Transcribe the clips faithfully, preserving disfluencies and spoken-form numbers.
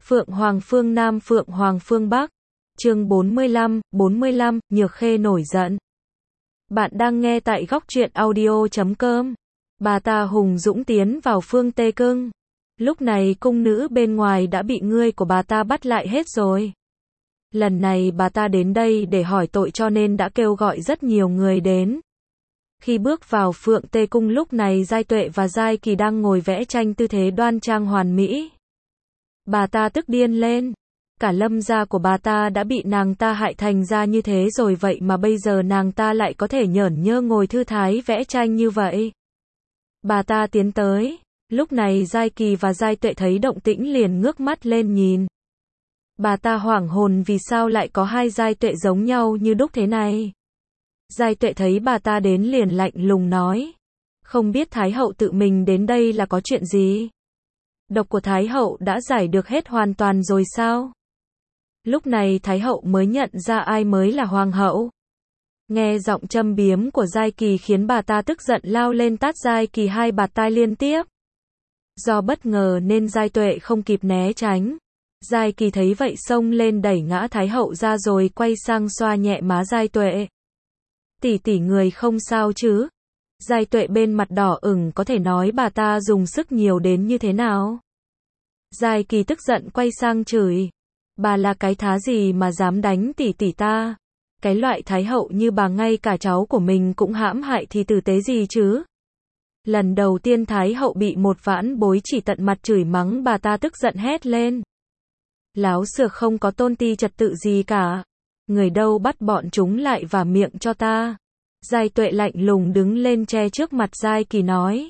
Phượng Hoàng phương Nam Phượng Hoàng phương Bắc. Chương bốn mươi lăm, bốn mươi lăm, Nhược Khê nổi giận. Bạn đang nghe tại góc truyện audio chấm com. Bà ta hùng dũng tiến vào phương Tê Cưng. Lúc này cung nữ bên ngoài đã bị ngươi của bà ta bắt lại hết rồi. Lần này bà ta đến đây để hỏi tội cho nên đã kêu gọi rất nhiều người đến. Khi bước vào Phượng Tê Cung lúc này Giai Tuệ và Giai Kỳ đang ngồi vẽ tranh tư thế đoan trang hoàn mỹ. Bà ta tức điên lên. Cả Lâm gia của bà ta đã bị nàng ta hại thành ra như thế rồi, vậy mà bây giờ nàng ta lại có thể nhởn nhơ ngồi thư thái vẽ tranh như vậy. Bà ta tiến tới. Lúc này Giai Kỳ và Giai Tuệ thấy động tĩnh liền ngước mắt lên nhìn. Bà ta hoảng hồn vì sao lại có hai Giai Tuệ giống nhau như đúc thế này. Giai Tuệ thấy bà ta đến liền lạnh lùng nói. Không biết Thái hậu tự mình đến đây là có chuyện gì? Độc của Thái hậu đã giải được hết hoàn toàn rồi sao? Lúc này Thái hậu mới nhận ra ai mới là hoàng hậu. Nghe giọng châm biếm của Giai Kỳ khiến bà ta tức giận lao lên tát Giai Kỳ hai bạt tai liên tiếp. Do bất ngờ nên Giai Tuệ không kịp né tránh. Giai Kỳ thấy vậy xông lên đẩy ngã Thái hậu ra rồi quay sang xoa nhẹ má Giai Tuệ. Tỷ tỷ người không sao chứ? Giai Tuệ bên mặt đỏ ửng, có thể nói bà ta dùng sức nhiều đến như thế nào. Giai Kỳ tức giận quay sang chửi. Bà là cái thá gì mà dám đánh tỷ tỷ ta? Cái loại thái hậu như bà ngay cả cháu của mình cũng hãm hại thì tử tế gì chứ? Lần đầu tiên Thái hậu bị một vãn bối chỉ tận mặt chửi mắng, bà ta tức giận hét lên. Láo xược không có tôn ti trật tự gì cả. Người đâu bắt bọn chúng lại vả miệng cho ta. Giai Tuệ lạnh lùng đứng lên che trước mặt Giai Kỳ nói.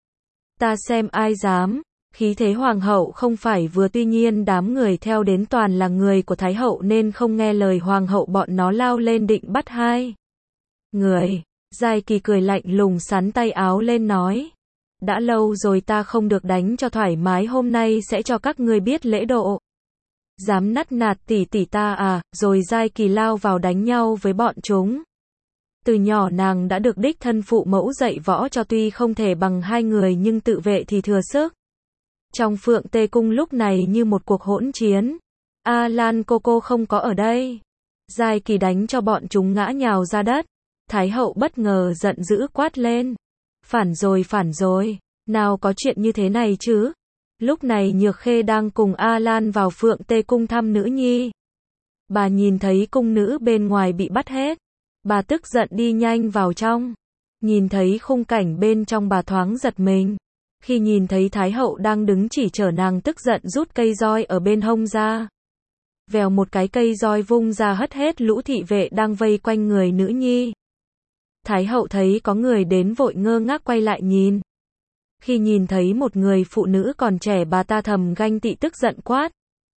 Ta xem ai dám. Khí thế hoàng hậu không phải vừa, tuy nhiên đám người theo đến toàn là người của Thái hậu nên không nghe lời hoàng hậu, bọn nó lao lên định bắt hai người. Giai Kỳ cười lạnh lùng sắn tay áo lên nói. Đã lâu rồi ta không được đánh cho thoải mái, hôm nay sẽ cho các ngươi biết lễ độ. Dám nắt nạt tỷ tỷ ta à? Rồi Giai Kỳ lao vào đánh nhau với bọn chúng. Từ nhỏ nàng đã được đích thân phụ mẫu dạy võ cho, tuy không thể bằng hai người nhưng tự vệ thì thừa sức. Trong Phượng Tê Cung lúc này như một cuộc hỗn chiến. A Lan cô cô không có ở đây. Giai Kỳ đánh cho bọn chúng ngã nhào ra đất. Thái hậu bất ngờ giận dữ quát lên. Phản rồi, phản rồi. Nào có chuyện như thế này chứ? Lúc này Nhược Khê đang cùng A Lan vào Phượng Tê Cung thăm nữ nhi. Bà nhìn thấy cung nữ bên ngoài bị bắt hết. Bà tức giận đi nhanh vào trong. Nhìn thấy khung cảnh bên trong bà thoáng giật mình. Khi nhìn thấy Thái hậu đang đứng chỉ chở nàng, tức giận rút cây roi ở bên hông ra. Vèo một cái, cây roi vung ra hất hết lũ thị vệ đang vây quanh người nữ nhi. Thái hậu thấy có người đến vội ngơ ngác quay lại nhìn. Khi nhìn thấy một người phụ nữ còn trẻ, bà ta thầm ganh tị tức giận quát.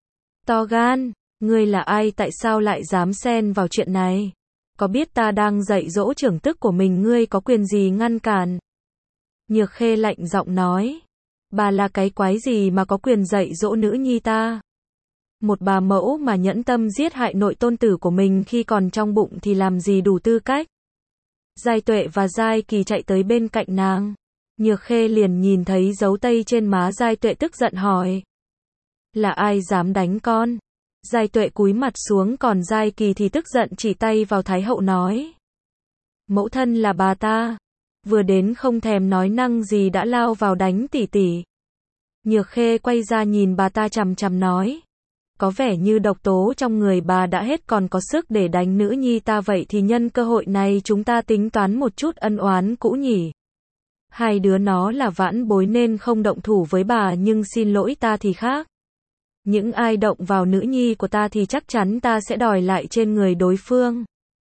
To gan, ngươi là ai, tại sao lại dám xen vào chuyện này? Có biết ta đang dạy dỗ trưởng tức của mình, ngươi có quyền gì ngăn cản? Nhược Khê lạnh giọng nói. Bà là cái quái gì mà có quyền dạy dỗ nữ nhi ta? Một bà mẫu mà nhẫn tâm giết hại nội tôn tử của mình khi còn trong bụng thì làm gì đủ tư cách? Giai Tuệ và Giai Kỳ chạy tới bên cạnh nàng. Nhược Khê liền nhìn thấy dấu tay trên má Giai Tuệ, tức giận hỏi. Là ai dám đánh con? Giai Tuệ cúi mặt xuống, còn Giai Kỳ thì tức giận chỉ tay vào Thái hậu nói. Mẫu thân là bà ta. Vừa đến không thèm nói năng gì đã lao vào đánh tỷ tỷ. Nhược Khê quay ra nhìn bà ta chằm chằm nói. Có vẻ như độc tố trong người bà đã hết, còn có sức để đánh nữ nhi ta, vậy thì nhân cơ hội này chúng ta tính toán một chút ân oán cũ nhỉ. Hai đứa nó là vãn bối nên không động thủ với bà, nhưng xin lỗi ta thì khác. Những ai động vào nữ nhi của ta thì chắc chắn ta sẽ đòi lại trên người đối phương.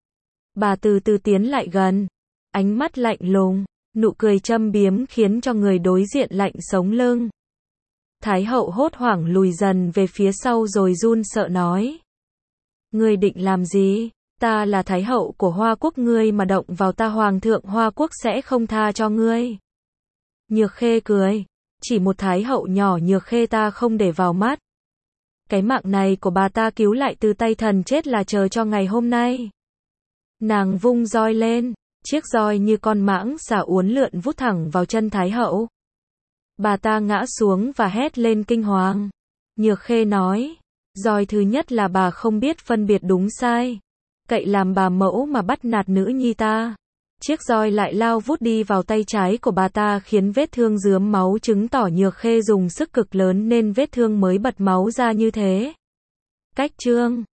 Bà từ từ tiến lại gần. Ánh mắt lạnh lùng, nụ cười châm biếm khiến cho người đối diện lạnh sống lưng. Thái hậu hốt hoảng lùi dần về phía sau rồi run sợ nói. Ngươi định làm gì? Ta là Thái hậu của Hoa Quốc, ngươi mà động vào ta, Hoàng thượng Hoa Quốc sẽ không tha cho ngươi. Nhược Khê cười. Chỉ một Thái hậu nhỏ Nhược Khê ta không để vào mắt. Cái mạng này của bà ta cứu lại từ tay thần chết là chờ cho ngày hôm nay. Nàng vung roi lên. Chiếc roi như con mãng xà uốn lượn vút thẳng vào chân Thái hậu. Bà ta ngã xuống và hét lên kinh hoàng. Nhược Khê nói. Roi thứ nhất là bà không biết phân biệt đúng sai. Cậy làm bà mẫu mà bắt nạt nữ nhi ta. Chiếc roi lại lao vút đi vào tay trái của bà ta khiến vết thương rướm máu chứng tỏ Nhược Khê dùng sức cực lớn nên vết thương mới bật máu ra như thế. Cách chương